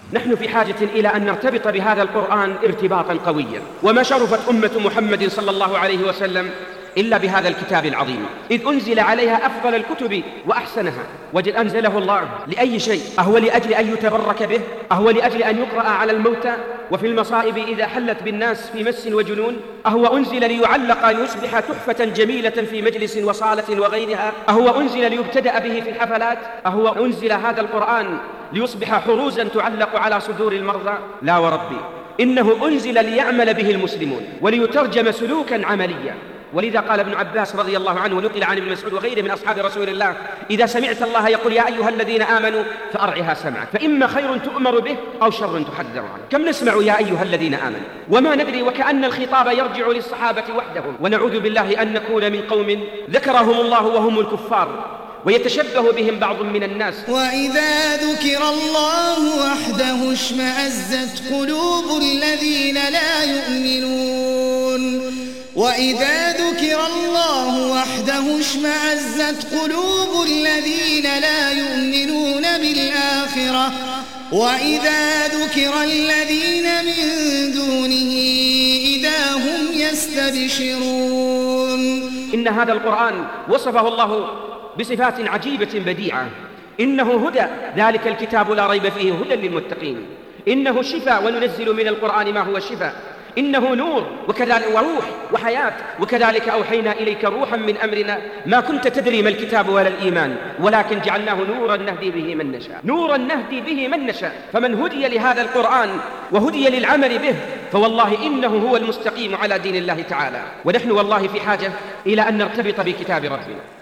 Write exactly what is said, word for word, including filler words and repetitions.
نحن في حاجة إلى أن نرتبط بهذا القرآن ارتباطا قويا. وما شرفت أمة محمد صلى الله عليه وسلم إلا بهذا الكتاب العظيم، إذ أنزل عليها أفضل الكتب وأحسنها. وجد أنزله الله لأي شيء؟ أهو لأجل أن يتبرك به؟ أهو لأجل أن يقرأ على الموتى وفي المصائب إذا حلت بالناس في مس وجنون؟ أهو أنزل ليعلق ليصبح تحفة جميلة في مجلس وصالة وغيرها؟ أهو أنزل ليبتدأ به في الحفلات؟ أهو أنزل هذا القرآن ليصبح حروزا تعلق على صدور المرضى؟ لا وربي، إنه أنزل ليعمل به المسلمون وليترجم سلوكا عمليا. ولذا قال ابن عباس رضي الله عنه ونقل عن ابن مسعود وغيره من أصحاب رسول الله: إذا سمعت الله يقول يا أيها الذين آمنوا فأرعها سمعك، فإما خير تؤمر به أو شر تحذر عنه. كم نسمع يا أيها الذين آمنوا وما ندري، وكأن الخطاب يرجع للصحابة وحدهم. ونعوذ بالله أن نكون من قوم ذكرهم الله وهم الكفار ويتشبه بهم بعض من الناس. وإذا ذكر الله وحده اشمأزت قلوب الذين لا يؤمنون وإذا ذكر الله وحده اشمأزت قلوب الذين لا يؤمنون بالآخرة وإذا ذكر الذين من دونه إذا هم يستبشرون. إن هذا القرآن وصفه الله بصفات عجيبة بديعة. إنه هدى، ذلك الكتاب لا ريب فيه هدى للمتقين. إنه شفاء، وننزل من القرآن ما هو شفاء. إنه نور وكذلك وروح وحياة، وكذلك أوحينا إليك روحا من أمرنا ما كنت تدري ما الكتاب ولا الإيمان ولكن جعلناه نورا نهدي به من نشاء. نورا نهدي به من نشاء. فمن هدي لهذا القرآن وهدي للعمل به فوالله إنه هو المستقيم على دين الله تعالى. ونحن والله في حاجة إلى أن نرتبط بكتاب ربنا.